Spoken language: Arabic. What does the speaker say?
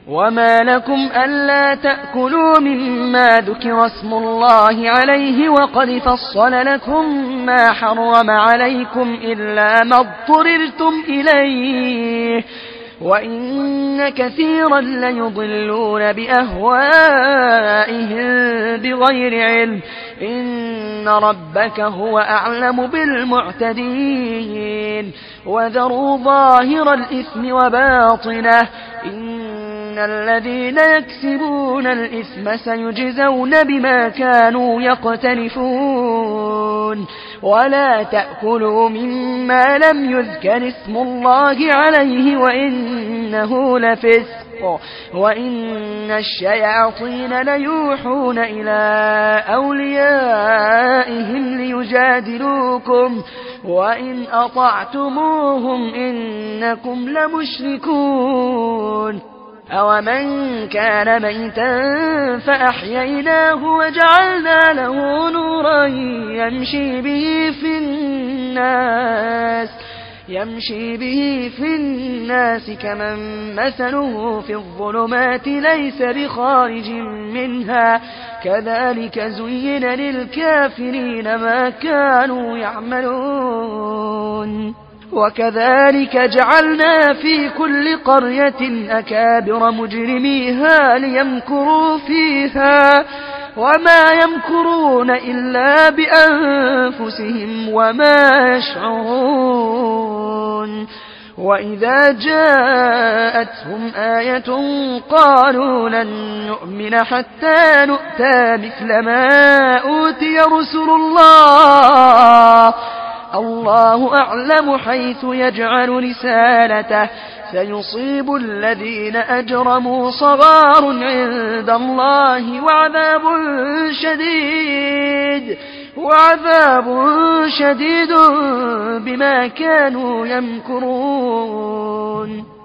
وما لكم ألا تأكلوا مما ذكر اسم الله عليه وقد فصل لكم ما حرم عليكم إلا ما اضطررتم إليه وإن كثيرا ليضلون بأهوائهم بغير علم إن ربك هو أعلم بالمعتدين وذروا ظاهر الإثم وباطنه إن الذين يكسبون الإثم سيجزون بما كانوا يقترفون ولا تأكلوا مما لم يذكر اسم الله عليه وإنه لفسق وإن الشياطين ليوحون إلى أوليائهم ليجادلوكم وإن أطعتموهم إنكم لمشركون أومن كان ميتا فأحييناه وجعلنا له نورا يمشي به في الناس كمن مثله في الظلمات ليس بخارج منها كذلك زين للكافرين ما كانوا يعملون وكذلك جعلنا في كل قرية أكابر مجرميها ليمكروا فيها وما يمكرون إلا بأنفسهم وما يشعرون وإذا جاءتهم آية قالوا لن نؤمن حتى نؤتى مثل ما أوتي رسل الله أعلم حيث يجعل رسالته سيصيب الذين أجرموا صغار عند الله وعذاب شديد بما كانوا يمكرون